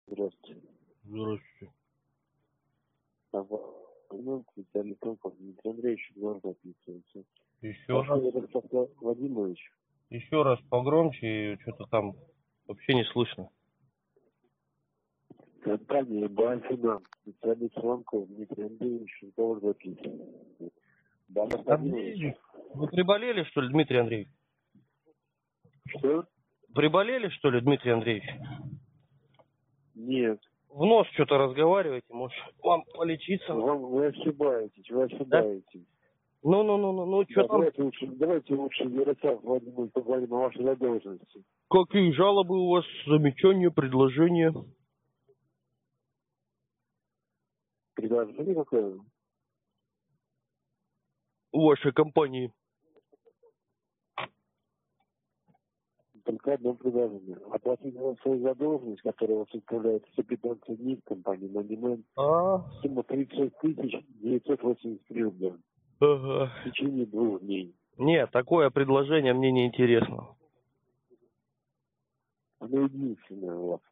Здравствуйте. Здравствуйте. Виталий Токов, Дмитрий Андреевич, глаз записывается. Еще раз. Ярослав Владимирович. Еще раз погромче, и что-то там вообще не слышно. Компания «Бафинанс», специалист Ланков, Дмитрий Андреевич, глаз записывается. Андреевич, вы приболели, что ли, Дмитрий Андреевич? Что? Приболели, что ли, Дмитрий Андреевич? Нет. В нос что-то разговариваете, может, вам полечиться? Вы ошибаетесь, вы ошибаетесь. Да? Ну, что Да, там? давайте лучше, Ярослав Владимирович, поговорим о вашей задолженности. Какие жалобы у вас, замечания, предложения? Предложение какое? У вашей компании? Только одно предложение. Оплатить свою задолженность, которая у вас составляет 115 дней в компании «Монимен», сумма 36 983 рубля. Ага. В течение 2 дней. Нет, такое предложение мне не интересно. Оно единственное у вас.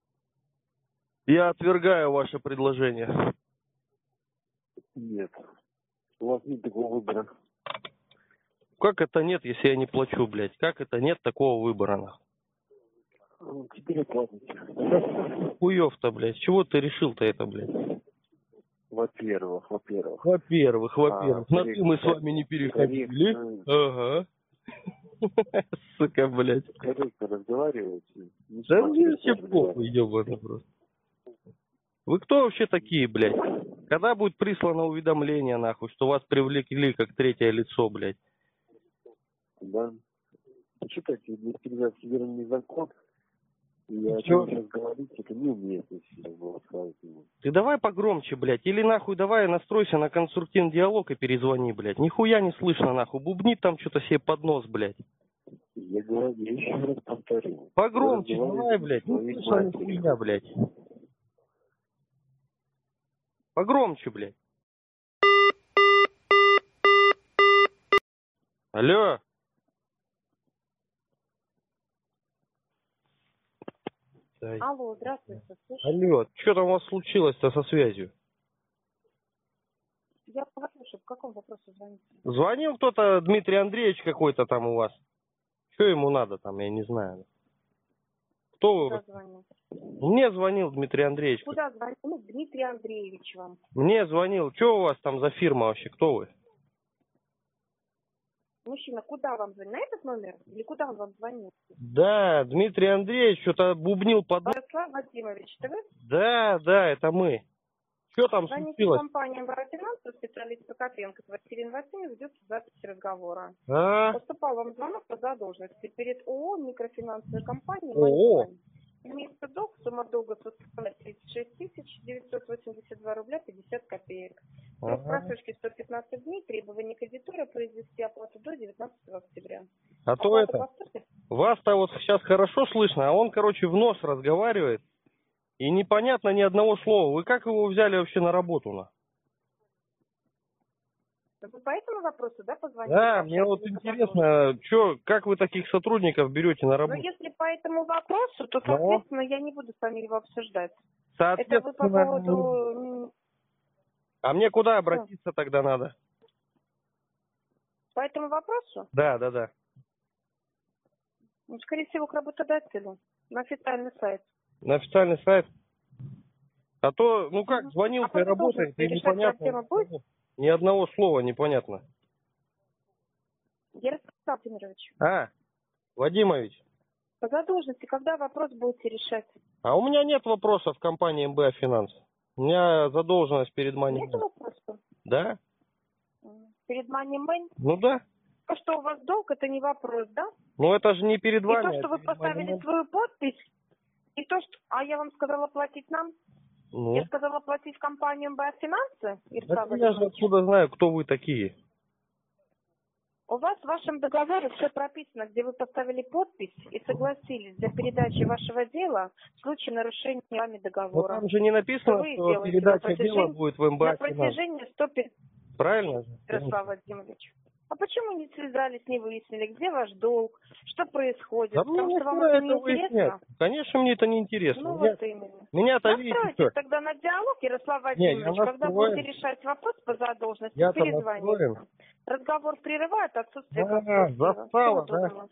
Я отвергаю ваше предложение. Нет. У вас нет такого выбора. Как это нет, если я не плачу, блядь? Как это нет такого выбора, нахуй? Теперь оплатите. Хуёв-то, блядь. С чего ты решил-то это, блядь? Во-первых. Во-первых. На ты мы с вами не переходили. Ага. Сука, блядь. Корректно разговариваете. Да мне вообще похуй, ёбаный просто. Вы кто вообще такие, блядь? Когда будет прислано уведомление, нахуй, что вас привлекли как третье лицо, блядь? Да. Почитайте, федеральный закон. И о чем сейчас говорить, это неуместно было сказать ему. Ты давай погромче, блядь, или нахуй давай настройся на конструктивный диалог и перезвони, блядь. Нихуя не слышно, нахуй. Бубнит там что-то себе под нос, блядь. Я говорю, я еще раз повторю. Погромче давай, блядь. Не слышно нихуя, блядь. Погромче, блядь. Алло. Алло, здравствуйте, слушай. Алло, что там у вас случилось-то со связью? Я послушаю, в каком вопросе звоните? Звонил кто-то, Дмитрий Андреевич какой-то там у вас. Что ему надо там, я не знаю. Кто Куда вы? звонил? Мне звонил Дмитрий Андреевич. Куда звонил? Ну, Дмитрий Андреевич вам. Мне звонил. Что у вас там за фирма вообще? Кто вы? Мужчина, куда вам звонил? На этот номер? Или куда он вам звонил? Да, Дмитрий Андреевич что-то бубнил под... Ярослав Владимирович, это вы? Да, это мы. Что там Звоните случилось? компания «Бафинанс», специалист Прокопенко, Василий Васильевич, ведет запись разговора. Поступал вам звонок по задолженности перед ООО «Микрофинансовая компания». ООО? Имеется долг, сумма долга составляет 36 982 рубля 50 копеек. Срок просрочки 115 дней, требования кредитора произвести оплату до 19 октября. А то это, вас-то вот сейчас хорошо слышно, а он, короче, в нос разговаривает, и непонятно ни одного слова. Вы как его взяли вообще на работу, на? Вы по этому вопросу, да, позвонили? Да, мне вот интересно, как вы таких сотрудников берете на работу? Ну, если по этому вопросу, то, соответственно, я не буду с вами его обсуждать. Это вы по поводу... А мне куда обратиться тогда надо? По этому вопросу? Да. Ну, скорее всего, к работодателю. На официальный сайт. На официальный сайт? А то, ну как, звонил, ты работаешь, и непонятно. Ни одного слова непонятно. Ярослав Владимирович. Вадимович. По задолженности, когда вопрос будете решать? А у меня нет вопросов в компании МБА Финанс. У меня задолженность перед Монимен. Нет вопросов? Да. Перед Монимен? Ну да. То, что у вас долг, это не вопрос, да? Ну это же не перед вами. И то, что вы поставили свою подпись, и то, что... А я вам сказала платить нам? Ну. Я сказала платить в компанию МБА Финансы? Я же откуда знаю, кто вы такие. У вас в вашем договоре все прописано, где вы поставили подпись и согласились для передачи вашего дела в случае нарушения вами договора. Но там же не написано, что передача дела будет в МБА Финанс. На протяжении 105... Правильно же? Ярослав Владимирович. А почему не связались, не выяснили, где ваш долг, что происходит? Да Потому мне что вам нахера это не выяснять? интересно? Конечно, мне это не интересно. Ну вот именно. Меня-то видите, Настройтесь что? тогда на диалог, Ярослав Не, я Владимирович, когда настроен. будете решать вопрос по задолженности, Я-то перезвоните. настроен. Разговор прерывает отсутствие А, конструктива. застала, Всего да? доброго.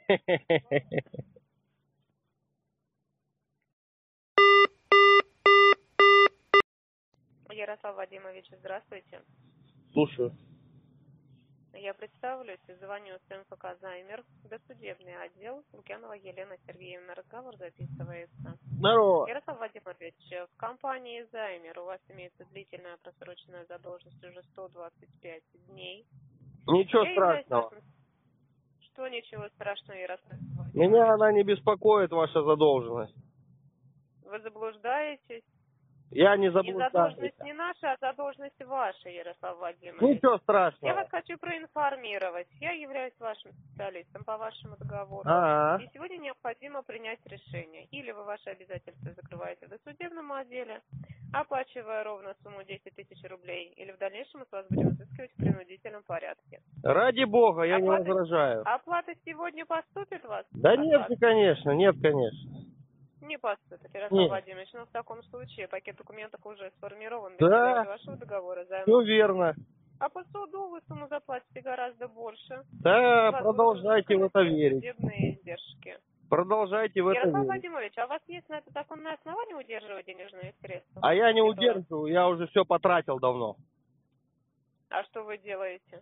Ярослав Вадимович, здравствуйте. Слушаю. Я представлюсь и звоню с МФК «Займер», досудебный отдел, Лукьянова Елена Сергеевна. Разговор записывается. Здорово. Ярослав Владимирович, в компании «Займер» у вас имеется длительная просроченная задолженность уже 125 дней. Ничего Я являюсь страшного. вашим... Что ничего страшного, Ярослав Владимирович? Меня она не беспокоит, ваша задолженность. Вы заблуждаетесь? Я не Не заблуждаюсь. задолженность не наша, а задолженность ваша, Ярослав Владимирович. Ничего Я страшного. вас хочу проинформировать. Я являюсь вашим специалистом по вашему договору. А-а. И сегодня необходимо принять решение. Или вы ваши обязательства закрываете в досудебном отделе, оплачивая ровно сумму 10 тысяч рублей, или в дальнейшем мы с вас будем взыскивать в принудительном порядке. Ради бога, я не Оплата- возражаю. Оплата сегодня поступит у вас? Да От нет, вас? конечно, нет, конечно. Не поступит, Ярослав Нет. Владимирович. Но в таком случае пакет документов уже сформирован Да. для принятия вашего договора займа. Все верно. А по суду вы сумму заплатите гораздо больше. Да, У вас продолжайте в будут это верить. судебные издержки. Продолжайте в это Ярослав верить. Владимирович, а у вас есть на это законное основание удерживать денежные средства? А я не Типа, удерживаю, я уже все потратил давно. А что вы делаете?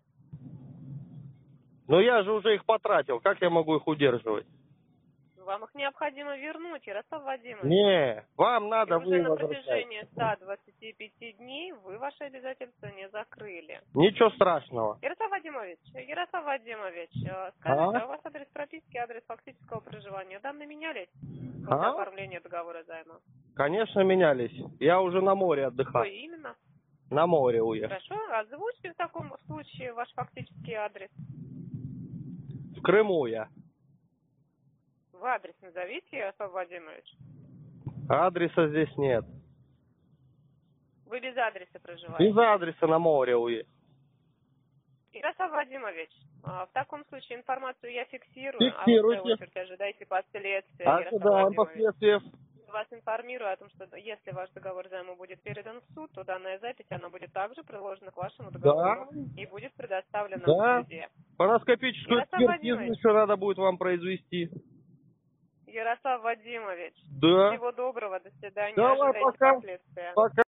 Но я же уже их потратил, как я могу их удерживать? Вам их необходимо вернуть, Ярослав Владимирович. Не, вам И надо, уже вы на возвращаете. протяжении 125 дней вы ваши обязательства не закрыли. Ничего страшного. Ярослав Вадимович, скажите, а у вас адрес прописки, адрес фактического проживания данные менялись после оформления договора займа? Конечно, менялись. Я уже на море отдыхал. Какой именно? На море уехал. Хорошо, озвучьте в таком случае ваш фактический адрес. В Крыму я. Вы адрес назовите, Ярослав Владимирович. Адреса здесь нет. Вы без адреса проживаете? Без адреса на море уехал. Ярослав Владимирович, в таком случае информацию я фиксирую, Фиксируйте. а вы в свою очередь ожидайте последствий. Ожидаем Ярослав Владимирович. последствия. Вас информирую о том, что если ваш договор займа будет передан в суд, то данная запись, она будет также приложена к вашему договору и будет предоставлена в суде. Параскопическую Ярослав экспертизу Владимирович. еще надо будет вам произвести. Ярослав Владимирович, Да. всего доброго, до свидания, Давай, ожидайте пока. последствия. Пока.